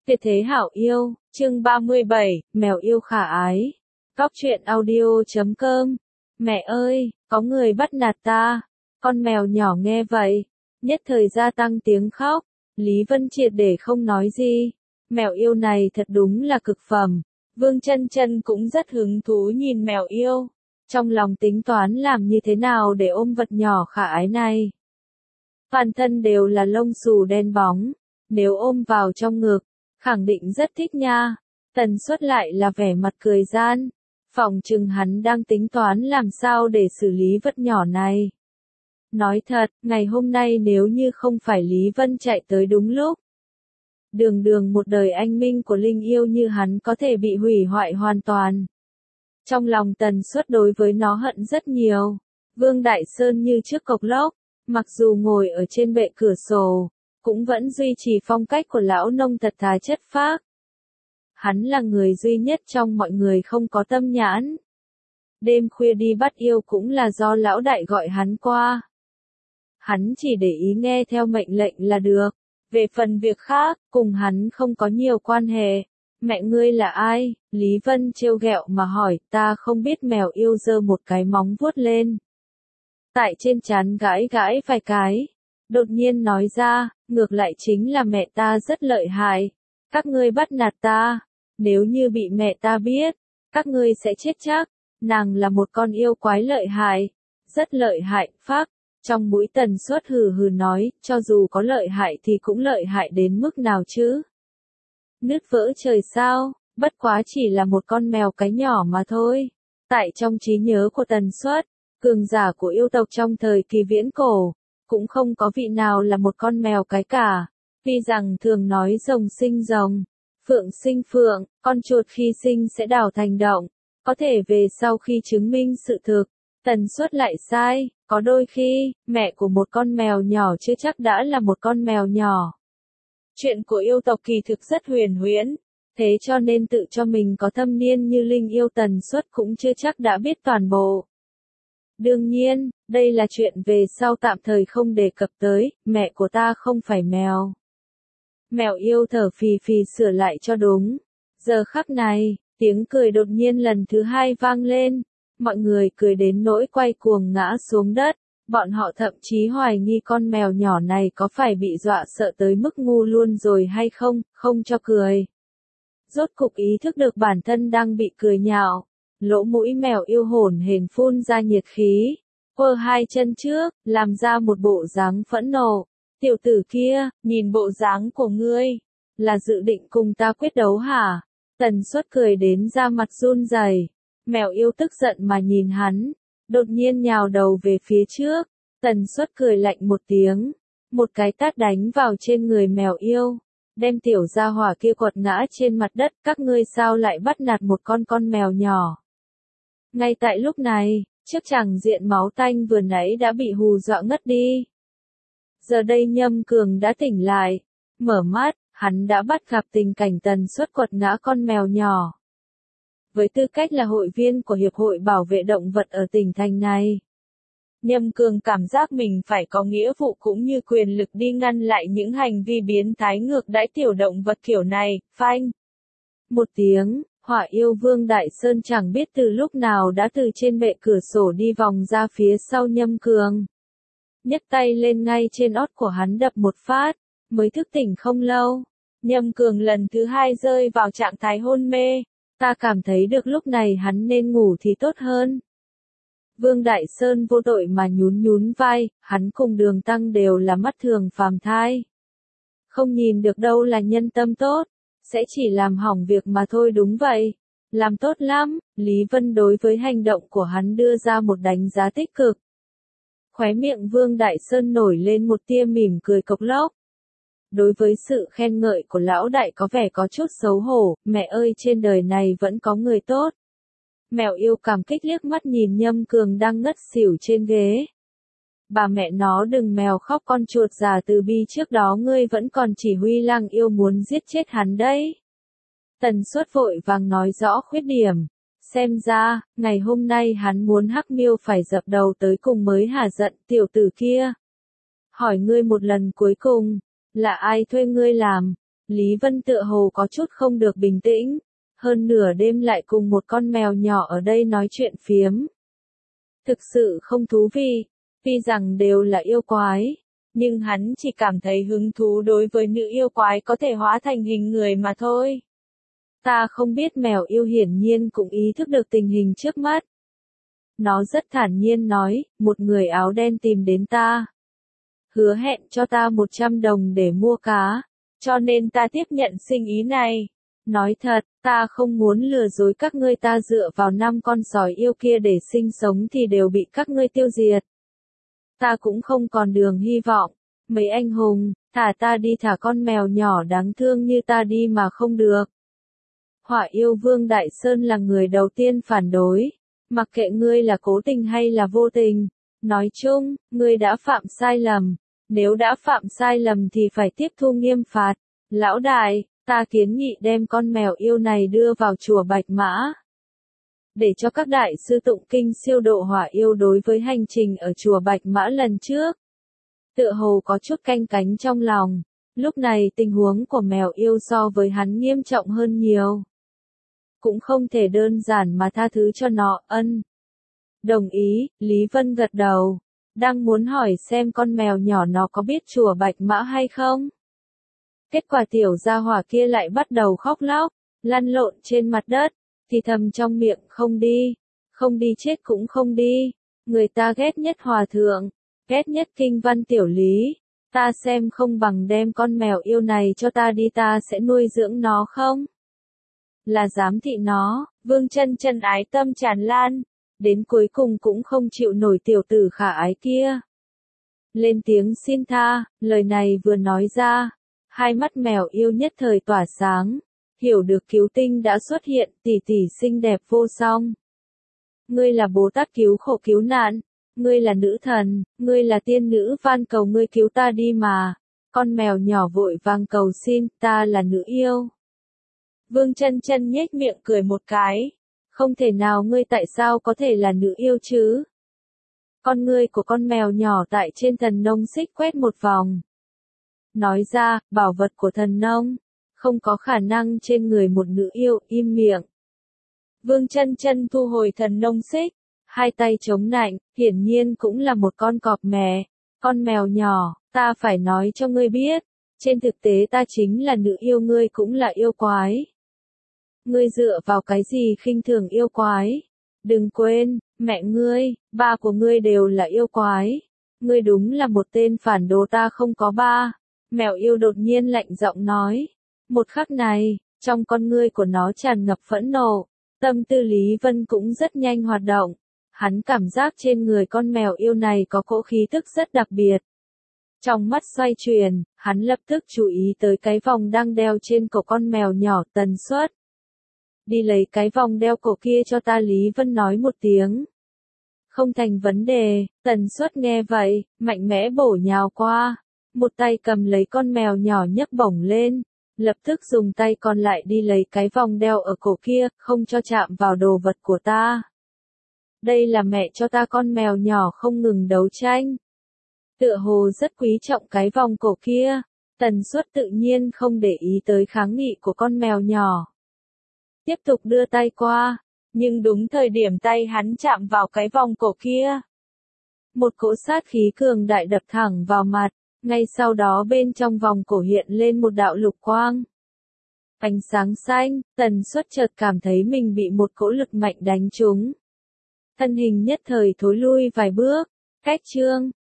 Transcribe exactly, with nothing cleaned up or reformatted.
Tuyệt thế hảo yêu, chương ba mươi bảy, mèo yêu khả ái. Góc truyện audio chấm com. Mẹ ơi, có người bắt nạt ta. Con mèo nhỏ nghe vậy, nhất thời gia tăng tiếng khóc. Lý Vân triệt để không nói gì. Mèo yêu này thật đúng là cực phẩm. Vương Chân Chân cũng rất hứng thú nhìn mèo yêu. Trong lòng tính toán làm như thế nào để ôm vật nhỏ khả ái này. Toàn thân đều là lông xù đen bóng. Nếu ôm vào trong ngực, khẳng định rất thích nha. Tần Suất lại là vẻ mặt cười gian. Phỏng chừng hắn đang tính toán làm sao để xử lý vật nhỏ này. Nói thật, ngày hôm nay nếu như không phải Lý Vân chạy tới đúng lúc. Đường đường một đời anh minh của Linh yêu như hắn có thể bị hủy hoại hoàn toàn. Trong lòng Tần Suất đối với nó hận rất nhiều. Vương Đại Sơn như trước cộc lốc, mặc dù ngồi ở trên bệ cửa sổ, cũng vẫn duy trì phong cách của lão nông thật thà chất phác. Hắn là người duy nhất trong mọi người không có tâm nhãn. Đêm khuya đi bắt yêu cũng là do lão đại gọi hắn qua. Hắn chỉ để ý nghe theo mệnh lệnh là được. Về phần việc khác, cùng hắn không có nhiều quan hệ. Mẹ ngươi là ai? Lý Vân trêu ghẹo mà hỏi, ta không biết. Mèo yêu giơ một cái móng vuốt lên. Tại trên trán gãi gãi vài cái. Đột nhiên nói ra, ngược lại chính là mẹ ta rất lợi hại. Các ngươi bắt nạt ta. Nếu như bị mẹ ta biết, các ngươi sẽ chết chắc. Nàng là một con yêu quái lợi hại. Rất lợi hại, phác. Trong mũi Tần Suất hừ hừ nói, cho dù có lợi hại thì cũng lợi hại đến mức nào chứ? Nứt vỡ trời sao, bất quá chỉ là một con mèo cái nhỏ mà thôi. Tại trong trí nhớ của Tần Suất, cường giả của yêu tộc trong thời kỳ viễn cổ, cũng không có vị nào là một con mèo cái cả. Tuy rằng thường nói rồng sinh rồng, phượng sinh phượng, con chuột khi sinh sẽ đảo thành động, có thể về sau khi chứng minh sự thực, Tần Suất lại sai, có đôi khi, mẹ của một con mèo nhỏ chưa chắc đã là một con mèo nhỏ. Chuyện của yêu tộc kỳ thực rất huyền huyễn, thế cho nên tự cho mình có thâm niên như Linh yêu Tần Suất cũng chưa chắc đã biết toàn bộ. Đương nhiên, đây là chuyện về sau tạm thời không đề cập tới, mẹ của ta không phải mèo. Mèo yêu thở phì phì sửa lại cho đúng. Giờ khắc này, tiếng cười đột nhiên lần thứ hai vang lên. Mọi người cười đến nỗi quay cuồng ngã xuống đất. Bọn họ thậm chí hoài nghi con mèo nhỏ này có phải bị dọa sợ tới mức ngu luôn rồi hay không, không cho cười. Rốt cục ý thức được bản thân đang bị cười nhạo. Lỗ mũi mèo yêu hổn hển phun ra nhiệt khí. Quơ hai chân trước, làm ra một bộ dáng phẫn nộ. Tiểu tử kia, nhìn bộ dáng của ngươi, là dự định cùng ta quyết đấu hả? Tần Suất cười đến da mặt run rẩy. Mèo yêu tức giận mà nhìn hắn, đột nhiên nhào đầu về phía trước. Tần Suất cười lạnh một tiếng, một cái tát đánh vào trên người mèo yêu, đem tiểu gia hỏa kia quật ngã trên mặt đất. Các ngươi sao lại bắt nạt một con con mèo nhỏ? Ngay tại lúc này, trước tràng diện máu tanh vừa nãy đã bị hù dọa ngất đi. Giờ đây Nhâm Cường đã tỉnh lại, mở mắt, hắn đã bắt gặp tình cảnh Tần Suất quật ngã con mèo nhỏ. Với tư cách là hội viên của Hiệp hội Bảo vệ Động vật ở tỉnh thành này, Nhâm Cường cảm giác mình phải có nghĩa vụ cũng như quyền lực đi ngăn lại những hành vi biến thái ngược đãi tiểu động vật kiểu này. Phanh! Một tiếng, Hỏa yêu Vương Đại Sơn chẳng biết từ lúc nào đã từ trên bệ cửa sổ đi vòng ra phía sau Nhâm Cường. Nhấc tay lên ngay trên ót của hắn đập một phát, mới thức tỉnh không lâu. Nhâm Cường lần thứ hai rơi vào trạng thái hôn mê. Ta cảm thấy được lúc này hắn nên ngủ thì tốt hơn. Vương Đại Sơn vô tội mà nhún nhún vai, hắn cùng Đường Tăng đều là mắt thường phàm thai. Không nhìn được đâu là nhân tâm tốt, sẽ chỉ làm hỏng việc mà thôi. Đúng vậy, làm tốt lắm. Lý Vân đối với hành động của hắn đưa ra một đánh giá tích cực. Khóe miệng Vương Đại Sơn nổi lên một tia mỉm cười cộc lốc. Đối với sự khen ngợi của lão đại có vẻ có chút xấu hổ. Mẹ ơi, trên đời này vẫn có người tốt. Mèo yêu cảm kích liếc mắt nhìn Nhâm Cường đang ngất xỉu trên ghế. Bà mẹ nó đừng mèo khóc con chuột già từ bi, trước đó ngươi vẫn còn chỉ huy lang yêu muốn giết chết hắn đấy. Tần Suất vội vàng nói rõ khuyết điểm. Xem ra, ngày hôm nay hắn muốn Hắc Miêu phải dập đầu tới cùng mới hả giận. Tiểu tử kia, hỏi ngươi một lần cuối cùng, là ai thuê ngươi làm? Lý Vân tựa hồ có chút không được bình tĩnh, hơn nửa đêm lại cùng một con mèo nhỏ ở đây nói chuyện phiếm. Thực sự không thú vị, tuy rằng đều là yêu quái, nhưng hắn chỉ cảm thấy hứng thú đối với nữ yêu quái có thể hóa thành hình người mà thôi. Ta không biết mèo yêu hiển nhiên cũng ý thức được tình hình trước mắt. Nó rất thản nhiên nói, một người áo đen tìm đến ta. Hứa hẹn cho ta một trăm đồng để mua cá, cho nên ta tiếp nhận sinh ý này. Nói thật, ta không muốn lừa dối các ngươi, ta dựa vào năm con sói yêu kia để sinh sống thì đều bị các ngươi tiêu diệt. Ta cũng không còn đường hy vọng. Mấy anh hùng, thả ta đi, thả con mèo nhỏ đáng thương như ta đi mà không được. Hỏa yêu vương Đại Sơn là người đầu tiên phản đối. Mặc kệ ngươi là cố tình hay là vô tình, nói chung, ngươi đã phạm sai lầm. Nếu đã phạm sai lầm thì phải tiếp thu nghiêm phạt. Lão đại, ta kiến nghị đem con mèo yêu này đưa vào chùa Bạch Mã. Để cho các đại sư tụng kinh siêu độ hỏa yêu. Đối với hành trình ở chùa Bạch Mã lần trước, tựa hồ có chút canh cánh trong lòng. Lúc này tình huống của mèo yêu so với hắn nghiêm trọng hơn nhiều. Cũng không thể đơn giản mà tha thứ cho nó. Ân. Đồng ý, Lý Vân gật đầu. Đang muốn hỏi xem con mèo nhỏ nó có biết chùa Bạch Mã hay không. Kết quả tiểu gia hỏa kia lại bắt đầu khóc lóc, lăn lộn trên mặt đất, thì thầm trong miệng, không đi, không đi chết cũng không đi. Người ta ghét nhất hòa thượng, ghét nhất kinh văn tiểu lý. Ta xem không bằng đem con mèo yêu này cho ta đi, ta sẽ nuôi dưỡng nó không? Là giám thị nó. Vương Chân Chân ái tâm tràn lan, đến cuối cùng cũng không chịu nổi tiểu tử khả ái kia. Lên tiếng xin tha, lời này vừa nói ra, hai mắt mèo yêu nhất thời tỏa sáng, hiểu được cứu tinh đã xuất hiện, tỷ tỷ xinh đẹp vô song. Ngươi là Bồ Tát cứu khổ cứu nạn, ngươi là nữ thần, ngươi là tiên nữ, van cầu ngươi cứu ta đi mà. Con mèo nhỏ vội vàng cầu xin, ta là nữ yêu. Vương Chân Chân nhếch miệng cười một cái. Không thể nào, ngươi tại sao có thể là nữ yêu chứ? Con ngươi của con mèo nhỏ tại trên thần nông xích quét một vòng. Nói ra, bảo vật của thần nông, không có khả năng trên người một nữ yêu, im miệng. Vương Chân Chân thu hồi thần nông xích, hai tay chống nạnh, hiển nhiên cũng là một con cọp mè. Con mèo nhỏ, ta phải nói cho ngươi biết, trên thực tế ta chính là nữ yêu, ngươi cũng là yêu quái. Ngươi dựa vào cái gì khinh thường yêu quái? Đừng quên, mẹ ngươi, ba của ngươi đều là yêu quái. Ngươi đúng là một tên phản đồ, ta không có ba. Mèo yêu đột nhiên lạnh giọng nói. Một khắc này, trong con ngươi của nó tràn ngập phẫn nộ. Tâm tư Lý Vân cũng rất nhanh hoạt động. Hắn cảm giác trên người con mèo yêu này có cỗ khí tức rất đặc biệt. Trong mắt xoay chuyển, hắn lập tức chú ý tới cái vòng đang đeo trên cổ con mèo nhỏ. Tần suất. Đi lấy cái vòng đeo cổ kia cho ta, Lý Vân nói một tiếng. Không thành vấn đề. Tần suất nghe vậy, mạnh mẽ bổ nhào qua. Một tay cầm lấy con mèo nhỏ nhấc bổng lên. Lập tức dùng tay còn lại đi lấy cái vòng đeo ở cổ kia, không cho chạm vào đồ vật của ta. Đây là mẹ cho ta. Con mèo nhỏ không ngừng đấu tranh. Tựa hồ rất quý trọng cái vòng cổ kia. Tần suất tự nhiên không để ý tới kháng nghị của con mèo nhỏ. Tiếp tục đưa tay qua, nhưng đúng thời điểm tay hắn chạm vào cái vòng cổ kia. Một cỗ sát khí cường đại đập thẳng vào mặt, ngay sau đó bên trong vòng cổ hiện lên một đạo lục quang. Ánh sáng xanh, Tần suất chợt cảm thấy mình bị một cỗ lực mạnh đánh trúng. Thân hình nhất thời thối lui vài bước, cách chương.